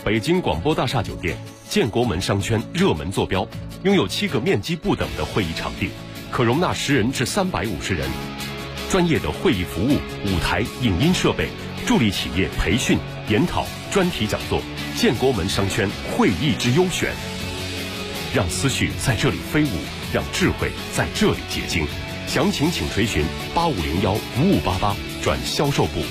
北京广播大厦酒店建国门商圈热门坐标，拥有7个面积不等的会议场地，可容纳10人至350人。专业的会议服务、舞台、影音设备，助力企业培训、研讨、专题讲座。建国门商圈会议之优选，让思绪在这里飞舞，让智慧在这里结晶。详情请垂询8501-5588转销售部。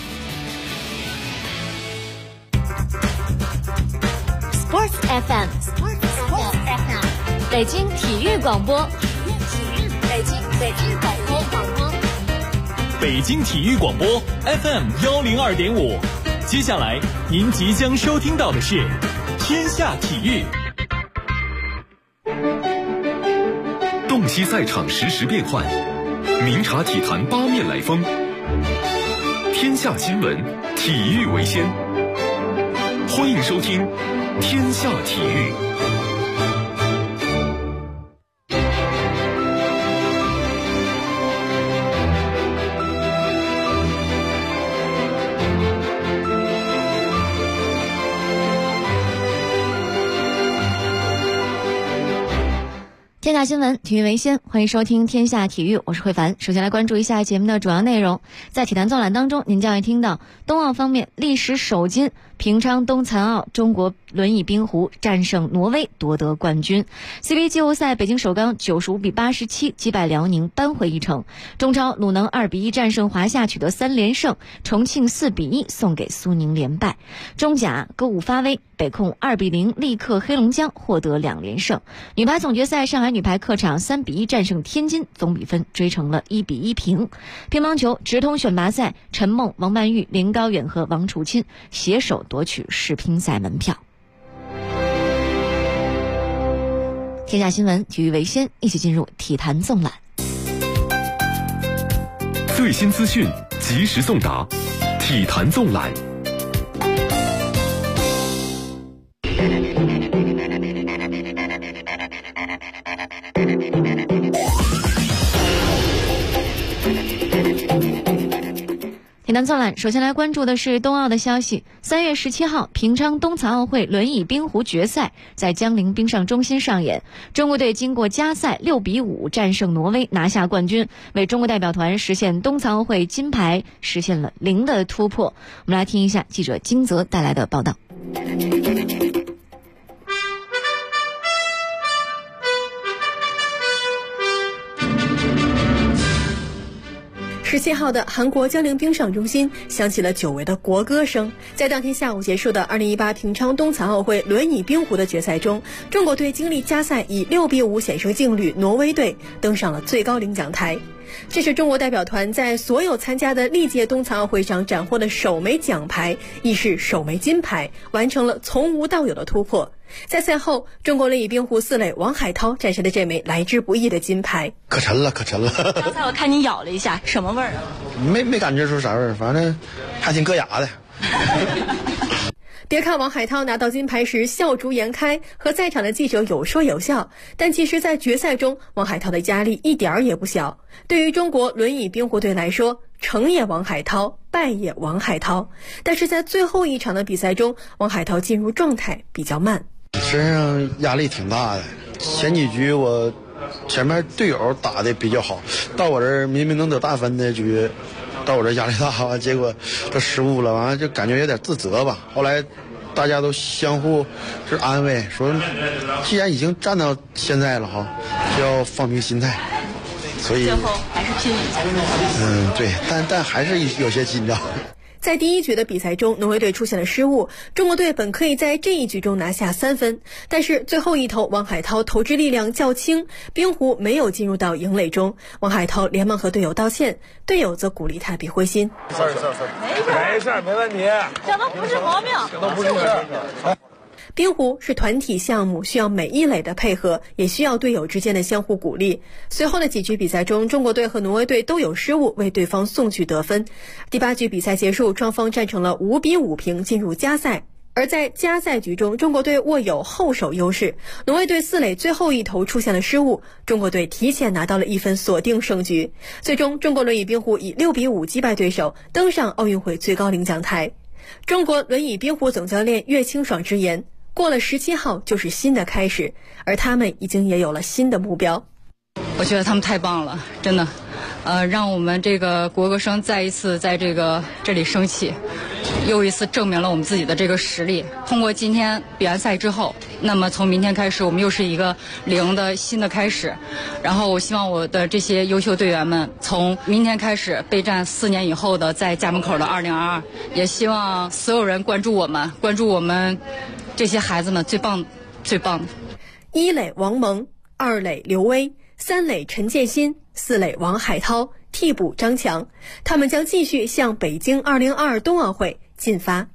Sports FM， 北京体育广播，北京广播， 北京体育广播 FM102.5。接下来您即将收听到的是天下体育。 洞悉赛场实时变幻，明察体坛八面来风。天下新闻，体育为先。欢迎收听天下体育。 天下新闻，体育为先，欢迎收听天下体育，我是慧凡。首先来关注一下节目的主要内容。在体坛纵览当中，您将会听到冬奥方面历史首金，平昌冬残奥，中国轮椅冰壶战胜挪威夺得冠军。CBA 季后赛，北京首钢95比87击败辽宁，扳回一城。中超鲁能2比1战胜华夏，取得3连胜。重庆4比1送给苏宁连败。中甲歌舞发威，北控2比0力克黑龙江，获得2连胜。女排总决赛，上海女排客场3比1战胜天津，总比分追成了1比1平。乒乓球直通选拔赛，陈梦、王曼玉、林高远和王楚钦携手夺取世乒赛门票。天下新闻，体育为先，一起进入体坛纵览。 最新资讯，及时送达，体坛纵览。 体坛纵览，首先来关注的是冬奥的消息。3月17号，平昌冬残奥会轮椅冰壶决赛在江陵冰上中心上演。中国队经过加赛6比5战胜挪威，拿下冠军，为中国代表团实现冬残奥会金牌实现了0的突破。我们来听一下记者金泽带来的报道。 17号的韩国江陵冰上中心响起了久违的国歌声。在当天下午结束的2018平昌冬残奥会轮椅冰壶的决赛中，中国队经历加赛以6比5险胜劲旅挪威队，登上了最高领奖台。这是中国代表团在所有参加的历届冬残奥会上斩获的首枚奖牌，亦是首枚金牌，完成了从无到有的突破。在赛后，中国轮椅冰壶4垒王海涛战胜了这枚来之不易的金牌。 可沉了。 刚才我看你咬了一下，什么味儿啊？ 没感觉出啥味儿，反正还挺硌牙的。 别看王海涛拿到金牌时笑逐颜开，和在场的记者有说有笑，但其实在决赛中，王海涛的压力一点儿也不小。对于中国轮椅冰壶队来说，成也王海涛，败也王海涛。但是在最后一场的比赛中，王海涛进入状态比较慢， 身上压力挺大的。前几局我前面队友打的比较好，到我这儿明明能得大分的局，到我这压力大，结果都失误了，完了就感觉有点自责吧。后来大家都相互是安慰，说既然已经站到现在了哈，就要放平心态，所以最后还是拼一下。 对，但还是有些紧张。 在第一局的比赛中，挪威队出现了失误，中国队本可以在这一局中拿下3分，但是最后一投王海涛投掷力量较轻，冰壶没有进入到营垒中。王海涛连忙和队友道歉，队友则鼓励他别灰心。 没事，没问题， 这都不是毛病， 这都不是事。 冰壶是团体项目，需要每一垒的配合，也需要队友之间的相互鼓励。随后的几局比赛中，中国队和挪威队都有失误，为对方送去得分。第8局比赛结束，双方战成了5比5平，进入加赛。而在加赛局中，中国队握有后手优势，挪威队4垒最后一投出现了失误，中国队提前拿到了1分，锁定胜局。最终，中国轮椅冰壶以6比5击败对手，登上奥运会最高领奖台。 中国轮椅冰壶总教练岳清爽直言，过了17号就是新的开始，而他们已经也有了新的目标。 我觉得他们太棒了，真的，让我们这个国歌声再一次在这里升起，又一次证明了我们自己的这个实力。通过今天比完赛之后，那么从明天开始，我们又是一个0的新的开始。然后我希望我的这些优秀队员们，从明天开始备战4年以后的在家门口的2022，也希望所有人关注我们这些孩子们最棒的。 1垒王蒙，2垒刘威，3垒陈建新，4垒王海涛，替补张强，他们将继续向北京2022冬奥会进发。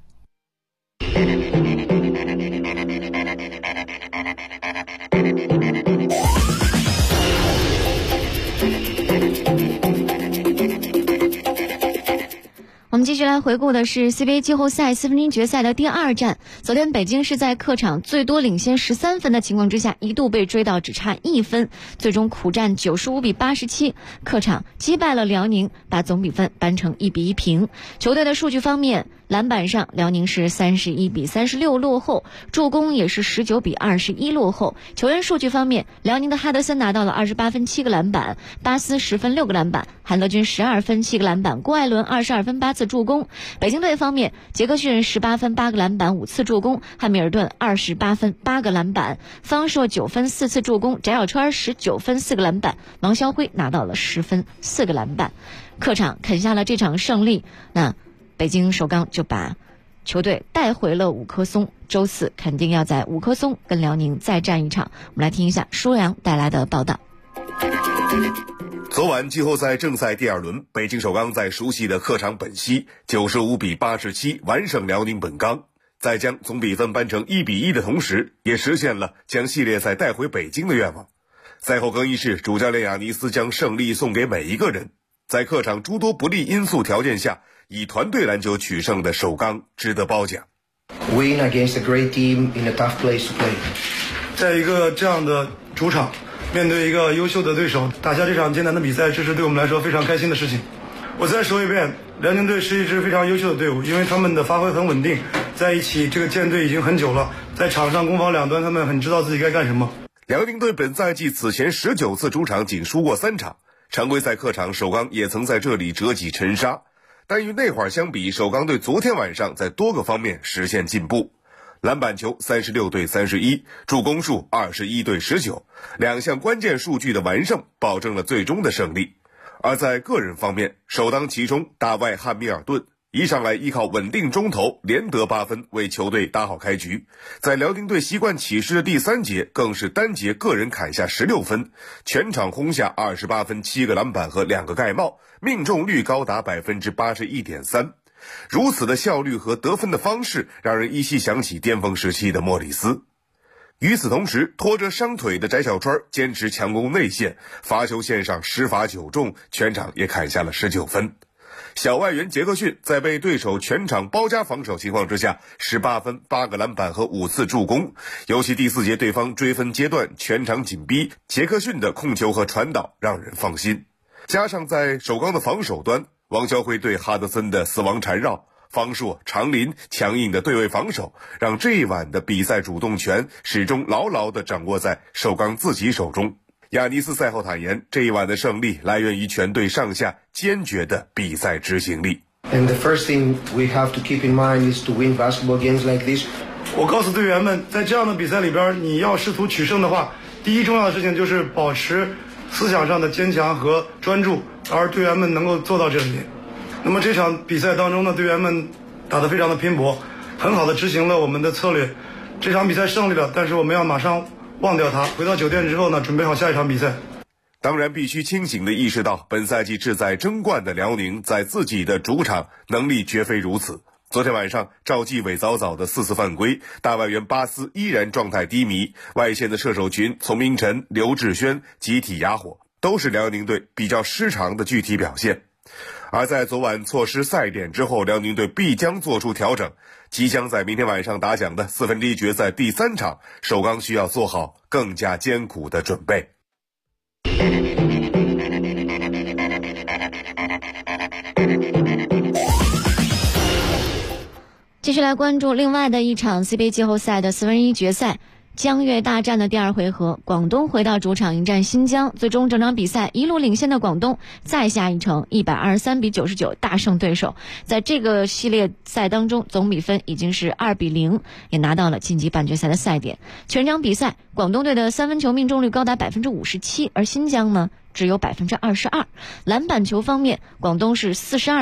我们继续来回顾的是 CBA 季后赛4分之一决赛的第2战。昨天北京是在客场最多领先13分的情况之下，一度被追到只差1分，最终苦战95比87，客场击败了辽宁，把总比分扳成1比1平。球队的数据方面，篮板上辽宁是31比36落后，助攻也是19比21落后。球员数据方面，辽宁的哈德森拿到了28分7个篮板，巴斯10分6个篮板，韩德君12分7个篮板，郭艾伦22分8次助攻。北京队方面，杰克逊18分8个篮板5次助攻，汉密尔顿28分8个篮板，方硕9分4次助攻，翟小川19分4个篮板，王霄辉拿到了10分4个篮板。客场啃下了这场胜利，那北京首钢就把球队带回了五棵松，周4肯定要在五棵松跟辽宁再战一场。我们来听一下舒阳带来的报道。 昨晚季后赛正赛第2轮，北京首钢在熟悉的客场本溪95比87完胜辽宁本钢，在将总比分扳成1比1的同时，也实现了将系列赛带回北京的愿望。赛后更衣室，主教练亚尼斯将胜利送给每一个人。在客场诸多不利因素条件下，以团队篮球取胜的首钢值得褒奖。 Win against a great team in a tough place to play。 在一个这样的主场，面对一个优秀的对手，打下这场艰难的比赛，这是对我们来说非常开心的事情。我再说一遍，辽宁队是一支非常优秀的队伍，因为他们的发挥很稳定，在一起这个建队已经很久了，在场上攻防两端他们很知道自己该干什么。 辽宁队本赛季此前19次主场仅输过3场，常规赛客场首钢也曾在这里折戟沉沙，但与那会儿相比，首钢队昨天晚上在多个方面实现进步。篮板球36对31，助攻数21对19，两项关键数据的完胜保证了最终的胜利。而在个人方面，首当其冲大外汉密尔顿一上来依靠稳定中投连得8分，为球队打好开局。在辽宁队习惯起势的第3节，更是单节个人砍下16分，全场轰下28分7个篮板和2个盖帽，命中率高达 81.3%。如此的效率和得分的方式，让人依稀想起巅峰时期的莫里斯。与此同时，拖着伤腿的翟小川坚持强攻内线，罚球线上10罚9中，全场也砍下了19分。小外援杰克逊在被对手全场包夹防守情况之下，18分8个篮板和5次助攻。尤其第4节对方追分阶段全场紧逼，杰克逊的控球和传导让人放心。加上在首钢的防守端，王霄辉对哈德森的死亡缠绕，方硕、常林强硬的对位防守，让这一晚的比赛主动权始终牢牢地掌握在首钢自己手中。亚尼斯赛后坦言，这一晚的胜利来源于全队上下坚决的比赛执行力。 And the first thing we have to keep in mind is to win basketball games like this。 我告诉队员们，在这样的比赛里边，你要试图取胜的话，第一重要的事情就是保持思想上的坚强和专注，而队员们能够做到这一点。那么这场比赛当中呢，队员们打得非常的拼搏，很好的执行了我们的策略。这场比赛胜利了，但是我们要马上忘掉它，回到酒店之后呢，准备好下一场比赛。 当然必须清醒地意识到，本赛季志在争冠的辽宁在自己的主场能力绝非如此。昨天晚上赵继伟早早的4次犯规，大外援巴斯依然状态低迷，外线的射手群从明晨、刘志轩集体哑火，都是辽宁队比较失常的具体表现。而在昨晚错失赛点之后，辽宁队必将做出调整，即将在明天晚上打响的4分之一决赛第3场，首钢需要做好更加艰苦的准备。 继续来关注另外的一场 CBA 季后赛的1/4决赛，江越大战的第2回合，广东回到主场迎战新疆，最终整场比赛一路领先的广东再下一城123-99大胜对手，在这个系列赛当中总比分已经是2-0，也拿到了晋级半决赛的赛点。全场比赛广东队的3分球命中率高达57%，而新疆呢只有22%。篮板球方面，广东是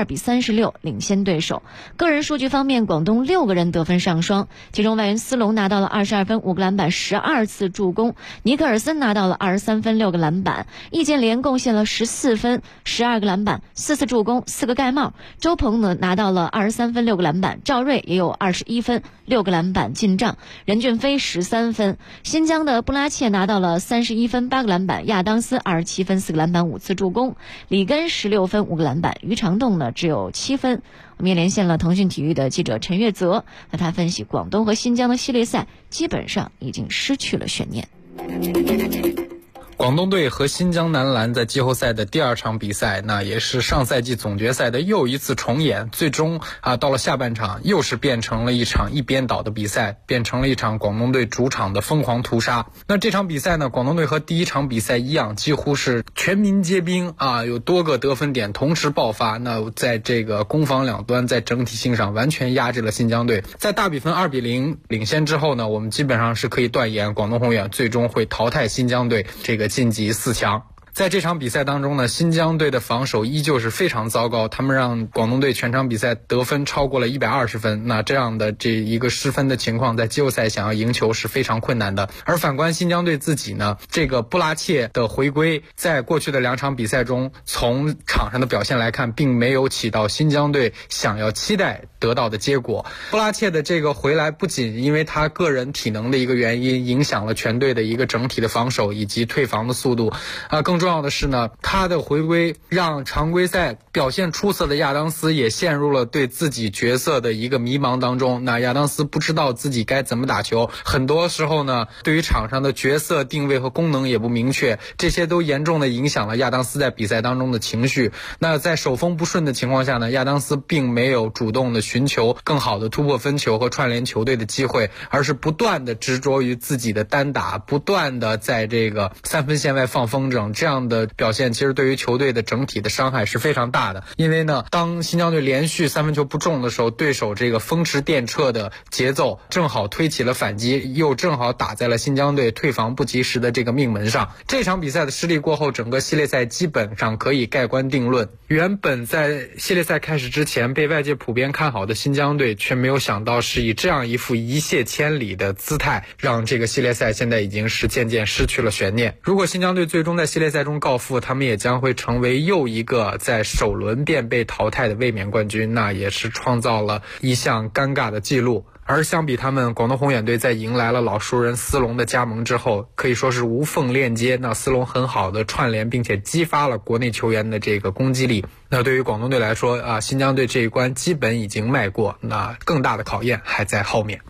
42-36领先对手。个人数据方面，广东6个人得分上双，其中外援斯隆拿到了22分、5个篮板、12次助攻；尼克尔森拿到了23分、6个篮板；易建联贡献了14分、12个篮板、4次助攻、4个盖帽；周鹏呢拿到了23分、6个篮板；赵睿也有21分、6个篮板进账；任骏飞13分。新疆的布拉切拿到了31分、8个篮板；亚当斯27分、4个篮板、5次助攻；里根16分、5个篮板；于长栋呢只有7分。我们也连线了腾讯体育的记者陈月泽，那他分析广东和新疆的系列赛基本上已经失去了悬念。 广东队和新疆男篮在季后赛的第2场比赛，那也是上赛季总决赛的又一次重演。最终到了下半场，又是变成了一场一边倒的比赛，变成了一场广东队主场的疯狂屠杀。那这场比赛呢，广东队和第1场比赛一样，几乎是全民皆兵有多个得分点同时爆发。那在这个攻防两端，在整体性上完全压制了新疆队。在大比分2-0领先之后呢，我们基本上是可以断言，广东宏远最终会淘汰新疆队，这个晋级4强。在这场比赛当中呢，新疆队的防守依旧是非常糟糕，他们让广东队全场比赛得分超过了120分，那这样的这一个失分的情况，在季后赛想要赢球是非常困难的。而反观新疆队自己呢，这个布拉切的回归，在过去的2场比赛中，从场上的表现来看，并没有起到新疆队想要期待得到的结果。布拉切的这个回来，不仅因为他个人体能的一个原因，影响了全队的一个整体的防守以及退防的速度更重要的是呢，他的回归让常规赛表现出色的亚当斯也陷入了对自己角色的一个迷茫当中。那亚当斯不知道自己该怎么打球，很多时候呢，对于场上的角色定位和功能也不明确，这些都严重的影响了亚当斯在比赛当中的情绪。那在手风不顺的情况下呢，亚当斯并没有主动的寻求更好的突破分球和串联球队的机会，而是不断的执着于自己的单打，不断的在这个3分线外放风筝，这样的表现其实对于球队的整体的伤害是非常大的。因为呢，当新疆队连续3分球不中的时候，对手这个风驰电掣的节奏正好推起了反击，又正好打在了新疆队退防不及时的这个命门上。这场比赛的失利过后，整个系列赛基本上可以盖棺定论。原本在系列赛开始之前被外界普遍看好的新疆队，却没有想到是以这样一副一泻千里的姿态，让这个系列赛现在已经是渐渐失去了悬念。如果新疆队最终在系列赛中告负，他们也将会成为又一个在首轮便被淘汰的卫冕冠军，那也是创造了一项尴尬的记录。而相比他们，广东宏远队在迎来了老熟人斯隆的加盟之后，可以说是无缝链接。那斯隆很好的串联并且激发了国内球员的这个攻击力。那对于广东队来说新疆队这一关基本已经迈过，那更大的考验还在后面。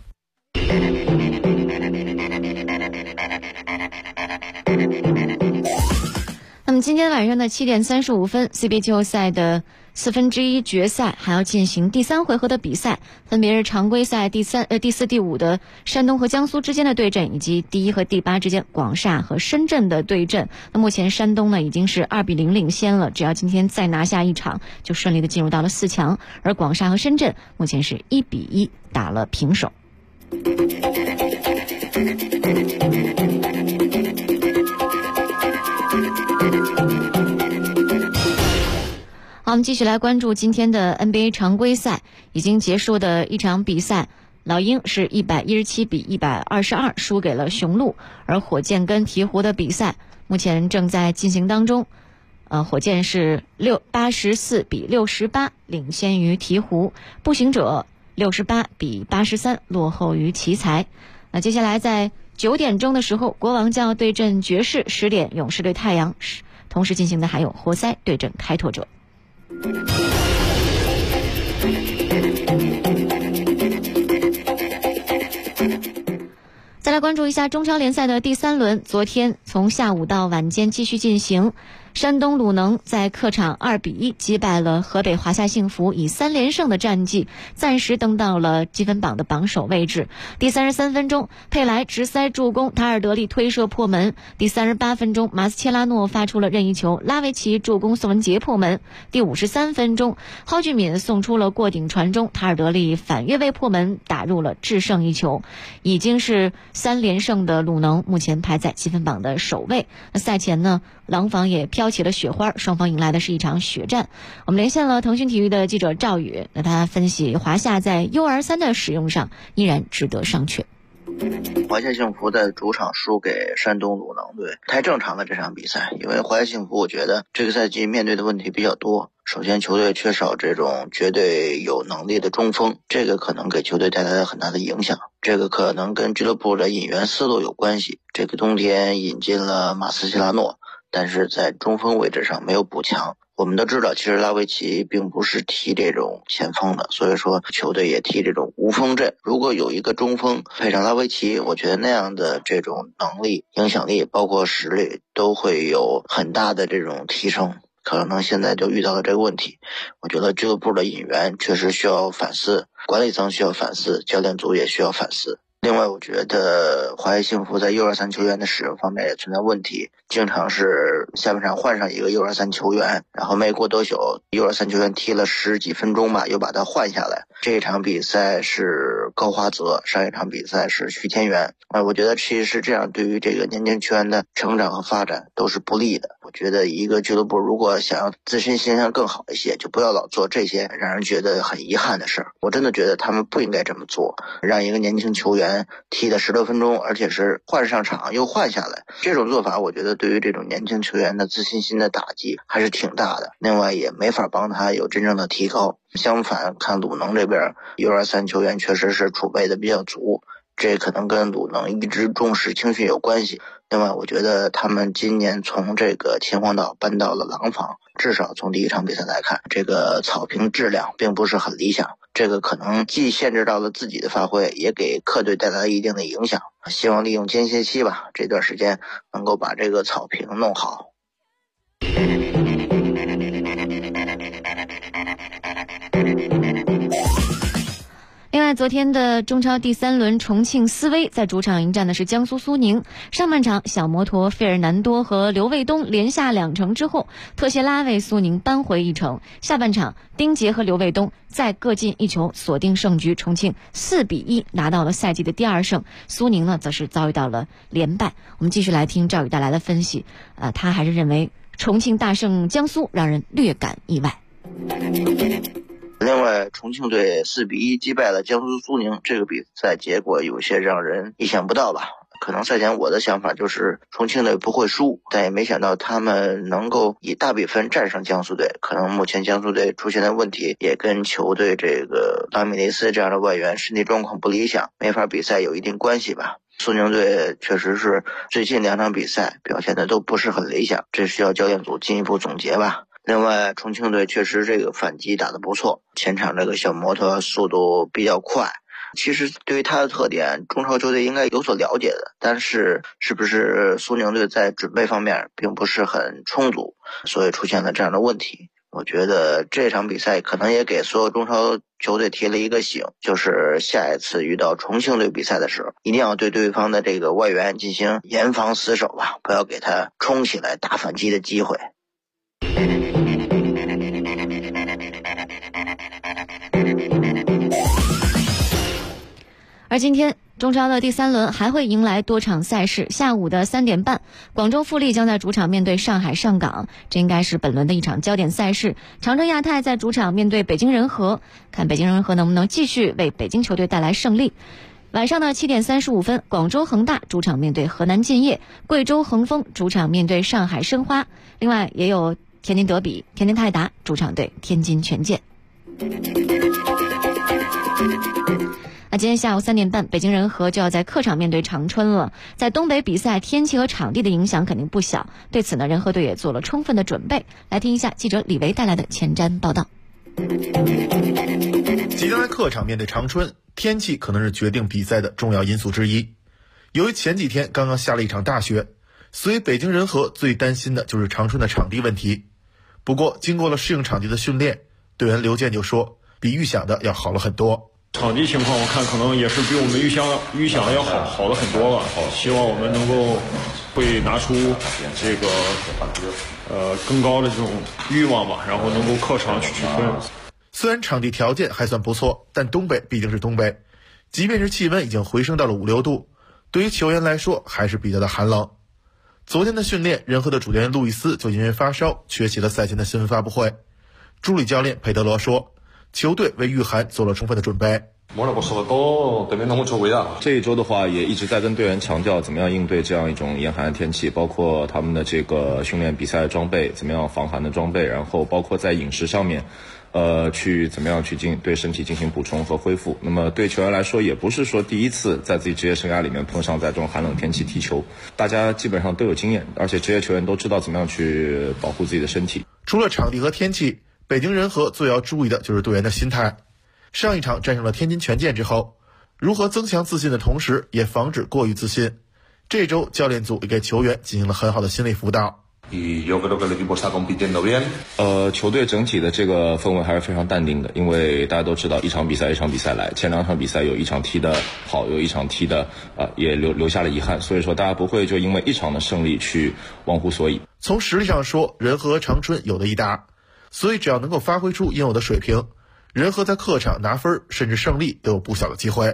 那么今天晚上的7点35分 CBA 季后赛的1/4决赛还要进行第3回合的比赛，分别是常规赛第4、第5的山东和江苏之间的对阵，以及第1和第8之间广厦和深圳的对阵。那目前山东呢已经是2-0领先了，只要今天再拿下一场，就顺利的进入到了4强。而广厦和深圳目前是1-1打了平手。好，我们继续来关注今天的 NBA 常规赛已经结束的一场比赛，老鹰是117-122输给了雄鹿，而火箭跟鹈鹕的比赛目前正在进行当中。火箭是84-68领先于鹈鹕，步行者68-83落后于奇才。那接下来在9点钟的时候，国王将要对阵爵士，10点勇士对太阳，同时进行的还有活塞对阵开拓者。再来关注一下中超联赛的第3轮，昨天从下午到晚间继续进行。 山东鲁能在客场2-1击败了河北华夏幸福，以3连胜的战绩暂时登到了积分榜的榜首位置。第33分钟，佩莱直塞助攻，塔尔德利推射破门。第38分钟，马斯切拉诺发出了任意球，拉维奇助攻，宋文杰破门。第53分钟，蒿俊闵送出了过顶传中，塔尔德利反越位破门，打入了制胜一球。已经是3连胜的鲁能目前排在积分榜的首位。那赛前呢，廊坊也飘起了雪花，双方迎来的是一场血战。我们连线了腾讯体育的记者赵宇，那他分析华夏在 U23 的使用上依然值得商榷。 华夏幸福在主场输给山东鲁能队，太正常了这场比赛。因为华夏幸福我觉得这个赛季面对的问题比较多，首先球队缺少这种绝对有能力的中锋，这个可能给球队带来了很大的影响，这个可能跟俱乐部的引援思路有关系。这个冬天引进了马斯切拉诺，但是在中锋位置上没有补强。我们都知道，其实拉维奇并不是踢这种前锋的，所以说球队也踢这种无锋阵。如果有一个中锋配上拉维奇，我觉得那样的这种能力、影响力包括实力都会有很大的这种提升。可能现在就遇到了这个问题，我觉得俱乐部的引援确实需要反思，管理层需要反思，教练组也需要反思。另外我觉得华夏幸福在 U23 球员的使用方面也存在问题，经常是下半场换上一个 U23 球员，然后没过多久 U23 球员踢了10几分钟吧，又把他换下来。这一场比赛是高华泽，上一场比赛是徐天元。我觉得其实这样对于这个年轻球员的成长和发展都是不利的。我觉得一个俱乐部如果想要自身形象更好一些，就不要老做这些让人觉得很遗憾的事儿。我真的觉得他们不应该这么做，让一个年轻球员踢了10多分钟，而且是换上场又换下来，这种做法我觉得对于这种年轻球员的自信心的打击还是挺大的，另外也没法帮他有真正的提高。相反，看鲁能这边 U23 球员确实是储备的比较足，这可能跟鲁能一直重视青训有关系。另外我觉得他们今年从这个秦皇岛搬到了廊坊，至少从第一场比赛来看，这个草坪质量并不是很理想，这个可能既限制到了自己的发挥，也给客队带来了一定的影响。希望利用间歇期吧，这段时间能够把这个草坪弄好。 另外，昨天的中超第3轮，重庆斯威在主场迎战的是江苏苏宁。上半场，小摩托费尔南多和刘卫东连下2城之后，特谢拉为苏宁扳回1城。下半场，丁杰和刘卫东再各进1球，锁定胜局。重庆4-1拿到了赛季的第2胜，苏宁呢则是遭遇到了连败。我们继续来听赵宇带来的分析，他还是认为重庆大胜江苏让人略感意外。 另外，重庆队4-1击败了江苏苏宁，这个比赛结果有些让人意想不到吧。可能赛前我的想法就是重庆队不会输，但也没想到他们能够以大比分战胜江苏队。可能目前江苏队出现的问题也跟球队这个拉米雷斯这样的外援身体状况不理想，没法比赛有一定关系吧。苏宁队确实是最近2场比赛表现的都不是很理想，这需要教练组进一步总结吧。另外，重庆队确实这个反击打得不错，前场这个小摩托速度比较快。其实对于他的特点，中超球队应该有所了解的，但是是不是苏宁队在准备方面并不是很充足，所以出现了这样的问题。我觉得这场比赛可能也给所有中超球队提了一个醒，就是下一次遇到重庆队比赛的时候，一定要对对方的这个外援进行严防死守吧，不要给他冲起来大反击的机会。 而今天中超的第3轮还会迎来多场赛事。下午的3点半，广州富力将在主场面对上海上港，这应该是本轮的一场焦点赛事。长城亚泰在主场面对北京人和，看北京人和能不能继续为北京球队带来胜利。晚上的7点35分，广州恒大主场面对河南建业，贵州恒丰主场面对上海申花。另外也有天津德比，天津泰达主场对天津权健。那今天下午3点半，北京人和就要在客场面对长春了。在东北比赛，天气和场地的影响肯定不小，对此呢，人和队也做了充分的准备。来听一下记者李维带来的前瞻报道。 即将在客场面对长春，天气可能是决定比赛的重要因素之一。由于前几天刚刚下了一场大雪， 所以北京人和最担心的就是长春的场地问题。不过经过了适应场地的训练，队员刘健就说比预想的要好了很多。 场地情况我看可能也是比我们预想要好了很多吧。希望我们能够会拿出这个更高的这种欲望吧，然后能够客场去取分。 虽然场地条件还算不错，但东北毕竟是东北，即便是气温已经回升到了5-6度，对于球员来说还是比较的寒冷。昨天的训练，人和的主教练路易斯就因为发烧缺席了赛前的新闻发布会。助理教练佩德罗说，球队为御寒做了充分的准备。 这一周的话，也一直在跟队员强调怎么样应对这样一种严寒的天气，包括他们的这个训练比赛的装备，怎么样防寒的装备，然后包括在饮食上面，去怎么样去对身体进行补充和恢复。那么对球员来说，也不是说第一次在自己职业生涯里面碰上在这种寒冷天气踢球，大家基本上都有经验，而且职业球员都知道怎么样去保护自己的身体。 除了场地和天气，北京人和最要注意的就是队员的心态。上一场战胜了天津权健之后，如何增强自信的同时也防止过于自信，这周教练组也给球员进行了很好的心理辅导。 球队整体的这个氛围还是非常淡定的，因为大家都知道一场比赛一场比赛来，前2场比赛有一场踢的好，有一场踢的也留下了遗憾，所以说大家不会就因为一场的胜利去忘乎所以。 从实力上说，人和长春有的一搭，所以只要能够发挥出应有的水平，人和在客场拿分甚至胜利都有不小的机会。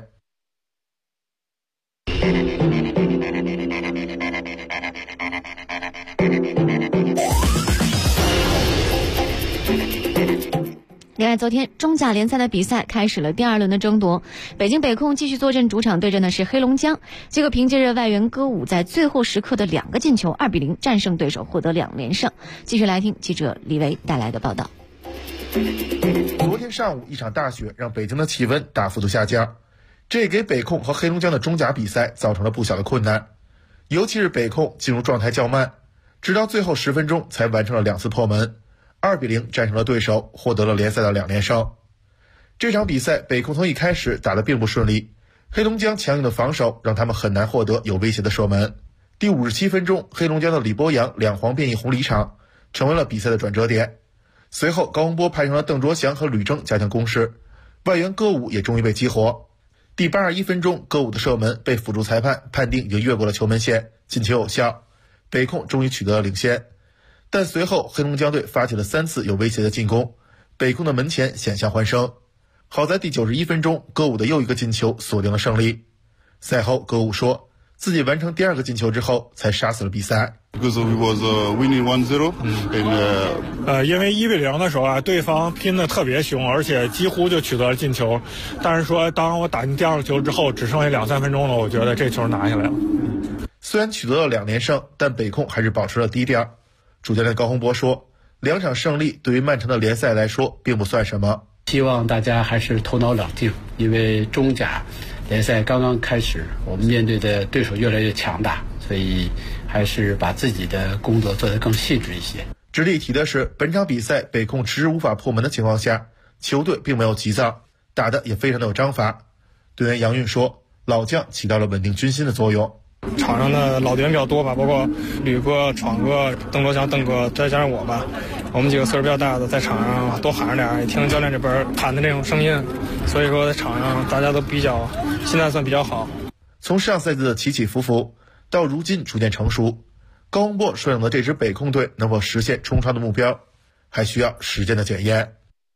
另外，昨天中甲联赛的比赛开始了第2轮的争夺，北京北控继续坐镇主场对阵的是黑龙江，结果凭借着外援歌舞在最后时刻的2个进球，2-0战胜对手，获得2连胜。继续来听记者李维带来的报道。 昨天上午一场大雪让北京的气温大幅度下降，这也给北控和黑龙江的中甲比赛造成了不小的困难，尤其是北控进入状态较慢，直到最后10分钟才完成了2次破门，2-0战胜了对手，获得了联赛的2连胜。这场比赛北控从一开始打得并不顺利，黑龙江强硬的防守让他们很难获得有威胁的射门。第57分钟，黑龙江的李波阳2黄变1红离场，成为了比赛的转折点。随后高洪波派上了邓卓翔和吕征加强攻势，外援歌舞也终于被激活。第81分钟，歌舞的射门被辅助裁判判定已经越过了球门线，进球有效，北控终于取得了领先。但随后黑龙江队发起了3次有威胁的进攻，北控的门前险象环生。好在第91分钟，歌舞的又一个进球锁定了胜利。赛后歌舞说，自己完成第2个进球之后才杀死了比赛。 Because we was winning 1-0 因为1-0的时候啊，对方拼得特别凶，而且几乎就取得了进球。但是说当我打进第2个球之后，只剩下2-3分钟了，我觉得这球拿下来了。 虽然取得了2连胜，但北控还是保持了低调。主教练高洪波说，2场胜利对于漫长的联赛来说并不算什么， 希望大家还是头脑冷静，因为中甲联赛刚刚开始，我们面对的对手越来越强大，所以还是把自己的工作做得更细致一些。 值得一提的是，本场比赛北控迟迟无法破门的情况下，球队并没有急躁，打得也非常的有章法。队员杨运说，老将起到了稳定军心的作用。 场上的老队员比较多吧，包括吕哥、闯哥、邓卓翔、邓哥，再加上我吧，我们几个岁数比较大的，在场上多喊着点，也听教练这边喊的这种声音，所以说在场上大家都比较心态算比较好。 从上赛季的起起伏伏到如今逐渐成熟，高洪波率领的这支北控队能否实现冲超的目标，还需要时间的检验。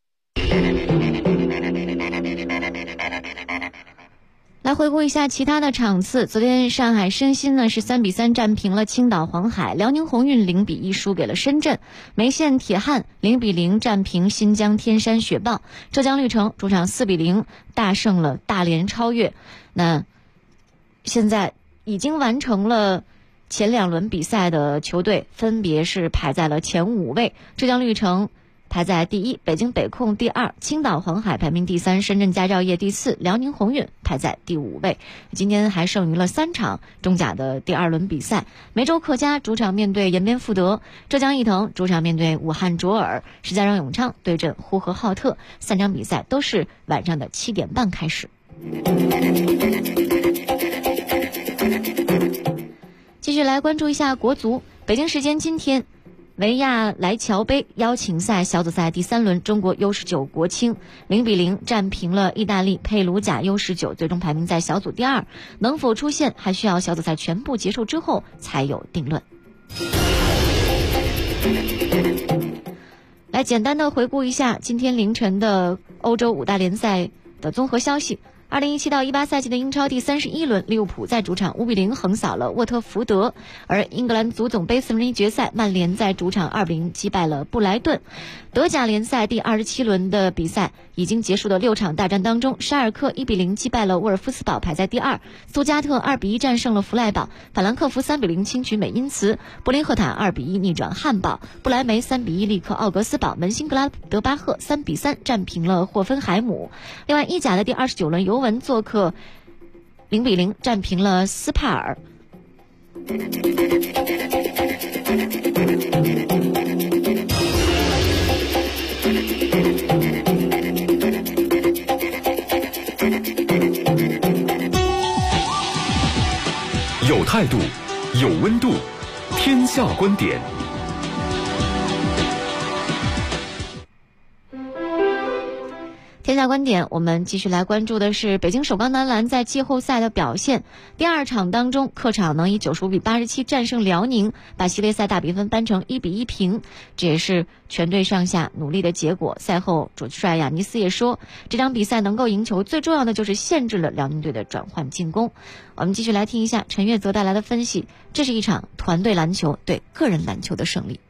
来回顾一下其他的场次，昨天上海申鑫呢是3-3战平了青岛黄海，辽宁宏运0-1输给了深圳，梅县铁汉0-0战平新疆天山雪豹，浙江绿城主场4-0大胜了大连超越。那现在已经完成了前2轮比赛的球队分别是排在了前5位，浙江绿城排在第1，北京北控第2，青岛黄海排名第3，深圳佳兆业第4，辽宁宏运排在第5位。今天还剩余了3场中甲的第2轮比赛，梅州客家主场面对延边富德，浙江毅腾主场面对武汉卓尔，石家庄永昌对阵呼和浩特，3场比赛都是晚上的7点半开始。继续续来关注一下国足。北京时间今天，维亚莱乔杯邀请赛小组赛第3轮，中国 U19 国青0-0战平了意大利佩鲁贾 U19， 最终排名在小组第2，能否出线还需要小组赛全部结束之后才有定论。来简单的回顾一下今天凌晨的欧洲5大联赛的综合消息。2017到18赛季的英超第31轮，利物浦在主场5-0横扫了沃特福德，而英格兰足总杯4分之一决赛，曼联在主场2-0击败了布莱顿。德甲联赛第27轮的比赛已经结束的6场大战当中，沙尔克1-0击败了沃尔夫斯堡，排在第2；苏加特2-1战胜了弗赖堡，法兰克福3-0轻取美因茨，柏林赫塔2-1逆转汉堡，不莱梅3-1力克奥格斯堡，门兴格拉德巴赫3-3战平了霍芬海姆。另外，意甲的第29轮，尤文做客0-0战平了斯帕尔。 有态度，有温度，天下观点。 天下观点，我们继续来关注的是北京首钢男篮在季后赛的表现。第2场当中，客场能以95-87战胜辽宁，把系列赛大比分扳成1-1平，这也是全队上下努力的结果。赛后主帅亚尼斯也说，这场比赛能够赢球，最重要的就是限制了辽宁队的转换进攻。我们继续来听一下陈月泽带来的分析，这是一场团队篮球对个人篮球的胜利。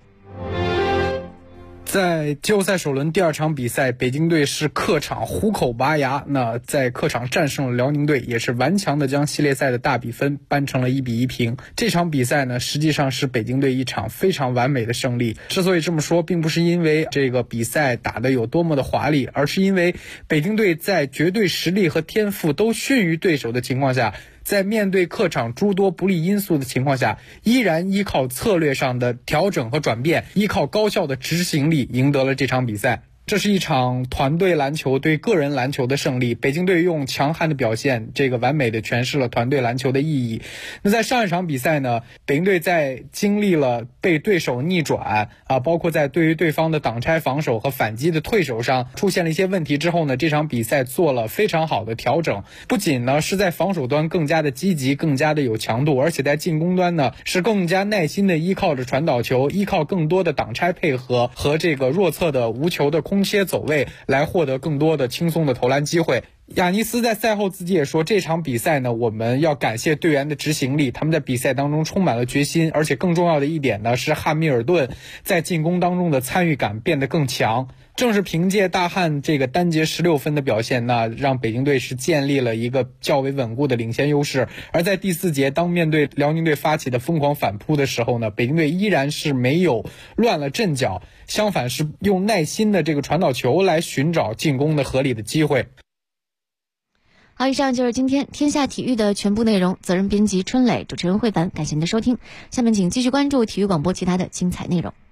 在季后赛首轮第2场比赛，北京队是客场虎口拔牙，那在客场战胜了辽宁队，也是顽强的将系列赛的大比分扳成了1-1平。这场比赛呢，实际上是北京队一场非常完美的胜利。之所以这么说，并不是因为这个比赛打得有多么的华丽，而是因为北京队在绝对实力和天赋都逊于对手的情况下，在面对客场诸多不利因素的情况下，依然依靠策略上的调整和转变，依靠高效的执行力赢得了这场比赛。这是一场团队篮球对个人篮球的胜利，北京队用强悍的表现，这个完美的诠释了团队篮球的意义。那在上一场比赛呢，北京队在经历了被对手逆转包括在对于对方的挡拆防守和反击的退守上出现了一些问题之后呢，这场比赛做了非常好的调整，不仅呢是在防守端更加的积极，更加的有强度，而且在进攻端呢是更加耐心的依靠着传导球，依靠更多的挡拆配合和这个弱侧的无球的空切走位来获得更多的轻松的投篮机会。亚尼斯在赛后自己也说，这场比赛呢，我们要感谢队员的执行力，他们在比赛当中充满了决心，而且更重要的一点呢，是汉密尔顿在进攻当中的参与感变得更强。正是凭借大汉这个单节16分的表现呢，让北京队是建立了一个较为稳固的领先优势。而在第4节，当面对辽宁队发起的疯狂反扑的时候呢，北京队依然是没有乱了阵脚，相反是用耐心的这个传导球来寻找进攻的合理的机会。 好，以上就是今天天下体育的全部内容，责任编辑春磊，主持人慧凡，感谢您的收听。下面请继续关注体育广播其他的精彩内容。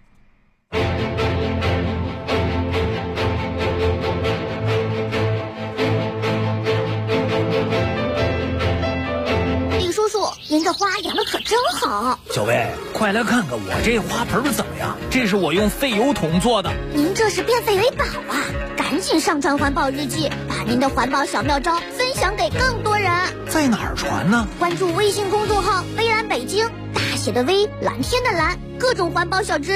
您这花养的可真好， 小薇，快来看看我这花盆怎么样？这是我用废油桶做的。 您这是变废为宝啊！赶紧上传环保日记，把您的环保小妙招分享给更多人。 在哪儿传呢？ 关注微信公众号“微蓝北京”，大写的微，蓝天的蓝，各种环保小知识